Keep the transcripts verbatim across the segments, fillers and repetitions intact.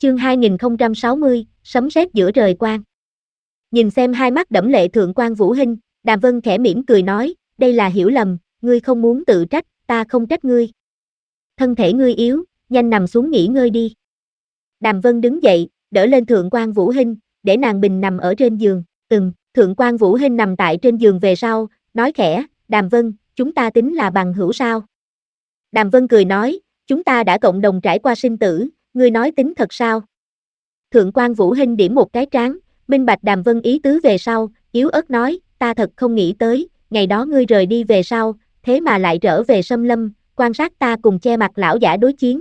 Chương hai nghìn không trăm sáu mươi, sấm sét giữa trời quang. Nhìn xem hai mắt đẫm lệ thượng quan Vũ Hinh, Đàm Vân khẽ mỉm cười nói, đây là hiểu lầm, ngươi không muốn tự trách, ta không trách ngươi. Thân thể ngươi yếu, nhanh nằm xuống nghỉ ngơi đi. Đàm Vân đứng dậy, đỡ lên thượng quan Vũ Hinh, để nàng bình nằm ở trên giường. Ừm, thượng quan Vũ Hinh nằm tại trên giường về sau, nói khẽ, Đàm Vân, chúng ta tính là bằng hữu sao? Đàm Vân cười nói, chúng ta đã cộng đồng trải qua sinh tử, ngươi nói tính thật sao? Thượng quan Vũ Hinh điểm một cái trán, minh bạch Đàm Vân ý tứ về sau, yếu ớt nói, ta thật không nghĩ tới, ngày đó ngươi rời đi về sau, thế mà lại trở về Sâm Lâm, quan sát ta cùng che mặt lão giả đối chiến.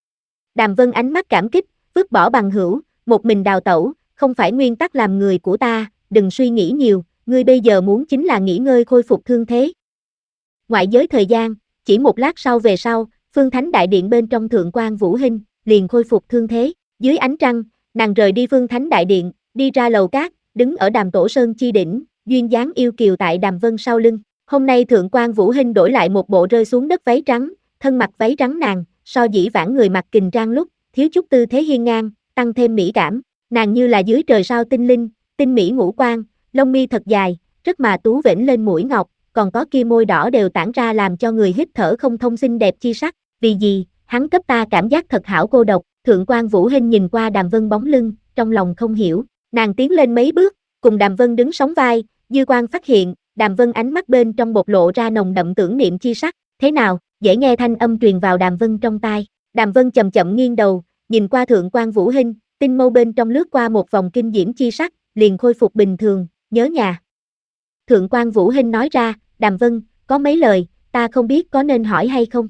Đàm Vân ánh mắt cảm kích, vứt bỏ bằng hữu, một mình đào tẩu, không phải nguyên tắc làm người của ta, đừng suy nghĩ nhiều, ngươi bây giờ muốn chính là nghỉ ngơi khôi phục thương thế. Ngoại giới thời gian, chỉ một lát sau về sau, Phương Thánh Đại Điện bên trong thượng quan Vũ Hinh, liền khôi phục thương thế, dưới ánh trăng, nàng rời đi Phương Thánh Đại Điện, đi ra lầu cát, đứng ở Đàm Tổ Sơn chi đỉnh, duyên dáng yêu kiều tại Đàm Vân sau lưng. Hôm nay thượng quan Vũ Hinh đổi lại một bộ rơi xuống đất váy trắng, thân mặc váy trắng nàng, so dĩ vãng người mặc kình trang lúc, thiếu chút tư thế hiên ngang, tăng thêm mỹ cảm, nàng như là dưới trời sao tinh linh, tinh mỹ ngũ quan, lông mi thật dài, rất mà tú vểnh lên mũi ngọc, còn có kia môi đỏ đều tản ra làm cho người hít thở không thông xinh đẹp chi sắc, vì gì, hắn cấp ta cảm giác thật hảo cô độc. Thượng quan Vũ Hinh nhìn qua Đàm Vân bóng lưng, trong lòng không hiểu, nàng tiến lên mấy bước, cùng Đàm Vân đứng sóng vai, dư quan phát hiện, Đàm Vân ánh mắt bên trong bộc lộ ra nồng đậm tưởng niệm chi sắc, thế nào, dễ nghe thanh âm truyền vào Đàm Vân trong tai. Đàm Vân chậm chậm nghiêng đầu, nhìn qua thượng quan Vũ Hinh, tinh mâu bên trong lướt qua một vòng kinh diễm chi sắc, liền khôi phục bình thường, nhớ nhà. Thượng quan Vũ Hinh nói ra, Đàm Vân, có mấy lời, ta không biết có nên hỏi hay không.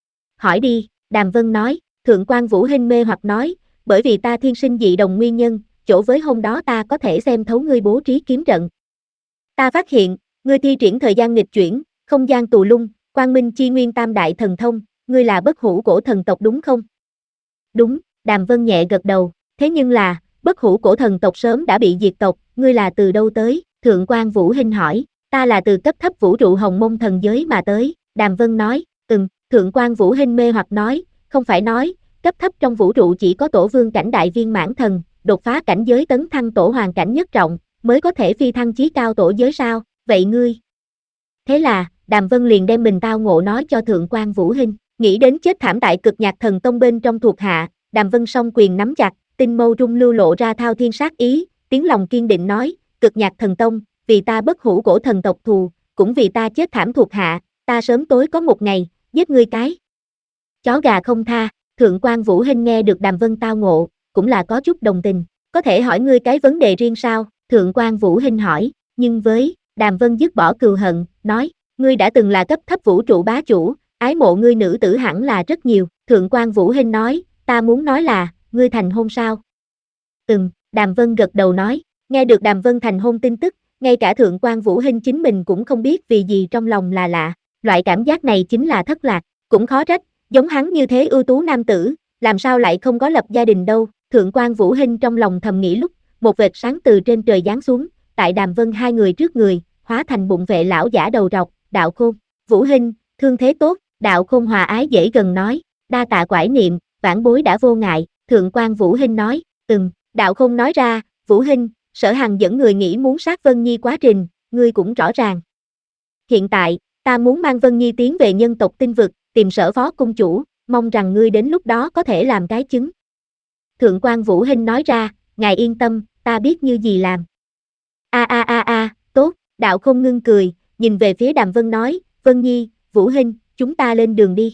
Hỏi đi, Đàm Vân nói. Thượng quan Vũ Hinh mê hoặc nói, bởi vì ta thiên sinh dị đồng nguyên nhân, chỗ với hôm đó ta có thể xem thấu ngươi bố trí kiếm trận. Ta phát hiện, ngươi thi triển thời gian nghịch chuyển, không gian tù lung, quang minh chi nguyên tam đại thần thông, ngươi là bất hủ cổ thần tộc đúng không? Đúng, Đàm Vân nhẹ gật đầu, thế nhưng là, bất hủ cổ thần tộc sớm đã bị diệt tộc, ngươi là từ đâu tới? Thượng quan Vũ Hinh hỏi, ta là từ cấp thấp vũ trụ hồng mông thần giới mà tới, Đàm Vân nói, ừm, thượng quan Vũ Hinh mê hoặc nói, không phải nói, cấp thấp trong vũ trụ chỉ có tổ vương cảnh đại viên mãn thần, đột phá cảnh giới tấn thăng tổ hoàng cảnh nhất trọng, mới có thể phi thăng chí cao tổ giới sao, vậy ngươi? Thế là, Đàm Vân liền đem mình tao ngộ nói cho thượng quan Vũ Hinh, nghĩ đến chết thảm tại cực nhạc thần tông bên trong thuộc hạ, Đàm Vân song quyền nắm chặt, tinh mâu trung lưu lộ ra thao thiên sát ý, tiếng lòng kiên định nói, cực nhạc thần tông, vì ta bất hủ cổ thần tộc thù, cũng vì ta chết thảm thuộc hạ, ta sớm tối có một ngày, giết ngươi cái chó gà không tha. Thượng quan Vũ Hinh nghe được Đàm Vân tao ngộ, cũng là có chút đồng tình, có thể hỏi ngươi cái vấn đề riêng sao? Thượng quan Vũ Hinh hỏi, nhưng với, Đàm Vân dứt bỏ cừu hận, nói, ngươi đã từng là cấp thấp vũ trụ bá chủ, ái mộ ngươi nữ tử hẳn là rất nhiều. Thượng quan Vũ Hinh nói, ta muốn nói là, ngươi thành hôn sao? Ừm, Đàm Vân gật đầu nói, nghe được Đàm Vân thành hôn tin tức, ngay cả thượng quan Vũ Hinh chính mình cũng không biết vì gì trong lòng là lạ, loại cảm giác này chính là thất lạc, cũng khó trách. Giống hắn như thế ưu tú nam tử, làm sao lại không có lập gia đình đâu, thượng quan Vũ Hinh trong lòng thầm nghĩ lúc, một vệt sáng từ trên trời giáng xuống, tại Đàm Vân hai người trước người, hóa thành bụng vệ lão giả đầu trọc, Đạo Khôn. Vũ Hinh, thương thế tốt, Đạo Khôn hòa ái dễ gần nói, đa tạ quải niệm, vãn bối đã vô ngại, thượng quan Vũ Hinh nói, ừm, Đạo Khôn nói ra, Vũ Hinh, Sở Hằng dẫn người nghĩ muốn sát Vân Nhi quá trình, ngươi cũng rõ ràng. Hiện tại, ta muốn mang Vân Nhi tiến về nhân tộc tinh vực, tìm Sở Phó cung chủ, mong rằng ngươi đến lúc đó có thể làm cái chứng. Thượng quan Vũ Hinh nói ra, ngài yên tâm, ta biết như gì làm. A a a a, tốt, Đạo Khôn ngưng cười, nhìn về phía Đàm Vân nói, Vân Nhi, Vũ Hinh, chúng ta lên đường đi.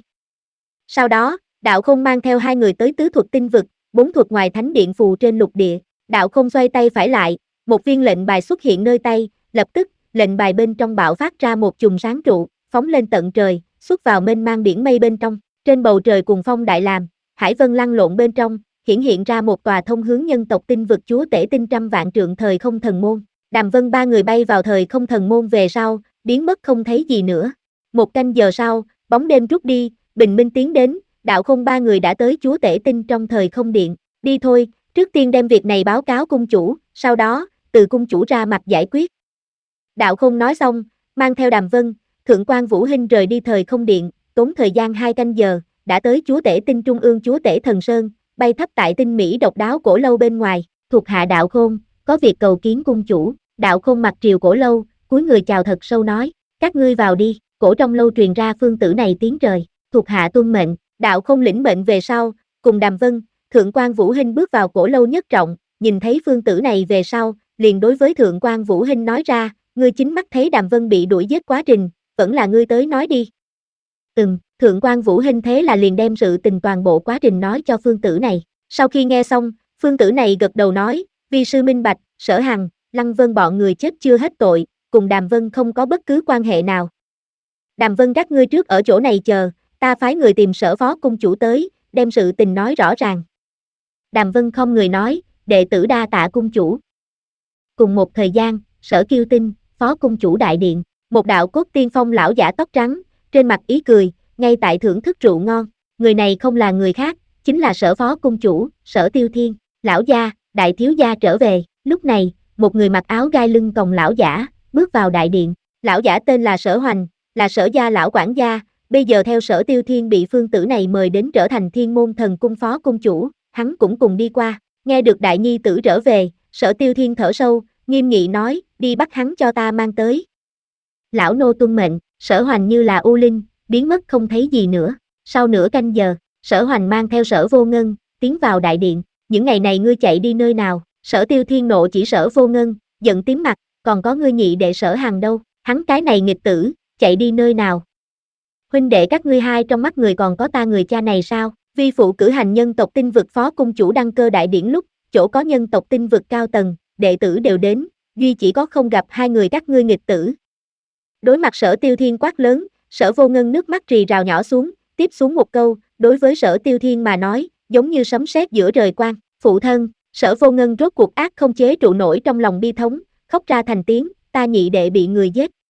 Sau đó, Đạo Khôn mang theo hai người tới tứ thuật tinh vực, bốn thuật ngoài thánh điện phù trên lục địa. Đạo Khôn xoay tay phải lại, một viên lệnh bài xuất hiện nơi tay, lập tức, lệnh bài bên trong bạo phát ra một chùm sáng trụ, phóng lên tận trời, xuất vào mênh mang biển mây bên trong, trên bầu trời cùng phong đại làm, hải vân lăn lộn bên trong, hiển hiện ra một tòa thông hướng nhân tộc tinh vực chúa tể tinh trăm vạn trượng thời không thần môn. Đàm Vân ba người bay vào thời không thần môn về sau, biến mất không thấy gì nữa. Một canh giờ sau, bóng đêm rút đi, bình minh tiến đến, Đạo Khôn ba người đã tới chúa tể tinh trong thời không điện. Đi thôi, trước tiên đem việc này báo cáo cung chủ, sau đó, từ cung chủ ra mặt giải quyết. Đạo Khôn nói xong, mang theo Đàm Vân, thượng quan Vũ Hinh rời đi thời không điện, tốn thời gian hai canh giờ, đã tới chúa tể tinh trung ương chúa tể thần sơn, bay thấp tại tinh mỹ độc đáo cổ lâu bên ngoài, thuộc hạ Đạo Khôn, có việc cầu kiến cung chủ. Đạo Khôn mặt triều cổ lâu, cúi người chào thật sâu nói, các ngươi vào đi. Cổ trong lâu truyền ra phương tử này tiếng trời, thuộc hạ tuân mệnh. Đạo Khôn lĩnh mệnh về sau, cùng Đàm Vân, Thượng quan Vũ Hinh bước vào cổ lâu nhất trọng, nhìn thấy phương tử này về sau, liền đối với Thượng quan Vũ Hinh nói ra, ngươi chính mắt thấy Đàm Vân bị đuổi giết quá trình, vẫn là ngươi tới nói đi. Ừm, Thượng quan Vũ Hinh thế là liền đem sự tình toàn bộ quá trình nói cho phương tử này. Sau khi nghe xong, phương tử này gật đầu nói, vi sư minh bạch, Sở Hằng, Lăng Vân bọn người chết chưa hết tội, cùng Đàm Vân không có bất cứ quan hệ nào. Đàm Vân các ngươi trước ở chỗ này chờ, ta phái người tìm Sở phó cung chủ tới, đem sự tình nói rõ ràng. Đàm Vân không người nói, đệ tử đa tạ cung chủ. Cùng một thời gian, Sở Kiêu Tinh, phó cung chủ đại điện, một đạo cốt tiên phong lão giả tóc trắng, trên mặt ý cười, ngay tại thưởng thức rượu ngon. Người này không là người khác, chính là Sở phó cung chủ, Sở Tiêu Thiên. Lão gia, đại thiếu gia trở về. Lúc này, một người mặc áo gai lưng còng lão giả bước vào đại điện. Lão giả tên là Sở Hoành, là Sở gia lão quản gia, bây giờ theo Sở Tiêu Thiên bị phương tử này mời đến trở thành Thiên Môn Thần Cung phó cung chủ, hắn cũng cùng đi qua. Nghe được đại nhi tử trở về, Sở Tiêu Thiên thở sâu, nghiêm nghị nói, đi bắt hắn cho ta mang tới. Lão nô tuân mệnh. Sở Hoành như là u linh, biến mất không thấy gì nữa. Sau nửa canh giờ, Sở Hoành mang theo Sở Vô Ngân, tiến vào đại điện. Những ngày này ngươi chạy đi nơi nào? Sở Tiêu Thiên nộ chỉ Sở Vô Ngân, giận tím mặt, còn có ngươi nhị đệ Sở Hằng đâu? Hắn cái này nghịch tử, chạy đi nơi nào? Huynh đệ các ngươi hai trong mắt người còn có ta người cha này sao? Vi phụ cử hành nhân tộc tinh vực phó cung chủ đăng cơ đại điển lúc, chỗ có nhân tộc tinh vực cao tầng, đệ tử đều đến, duy chỉ có không gặp hai người các ngươi nghịch tử. Đối mặt Sở Tiêu Thiên quát lớn, Sở Vô Ngân nước mắt rì rào nhỏ xuống, tiếp xuống một câu, đối với Sở Tiêu Thiên mà nói, giống như sấm sét giữa trời quang. Phụ thân, Sở Vô Ngân rốt cuộc ác không chế trụ nổi trong lòng bi thống, khóc ra thành tiếng, ta nhị đệ bị người giết,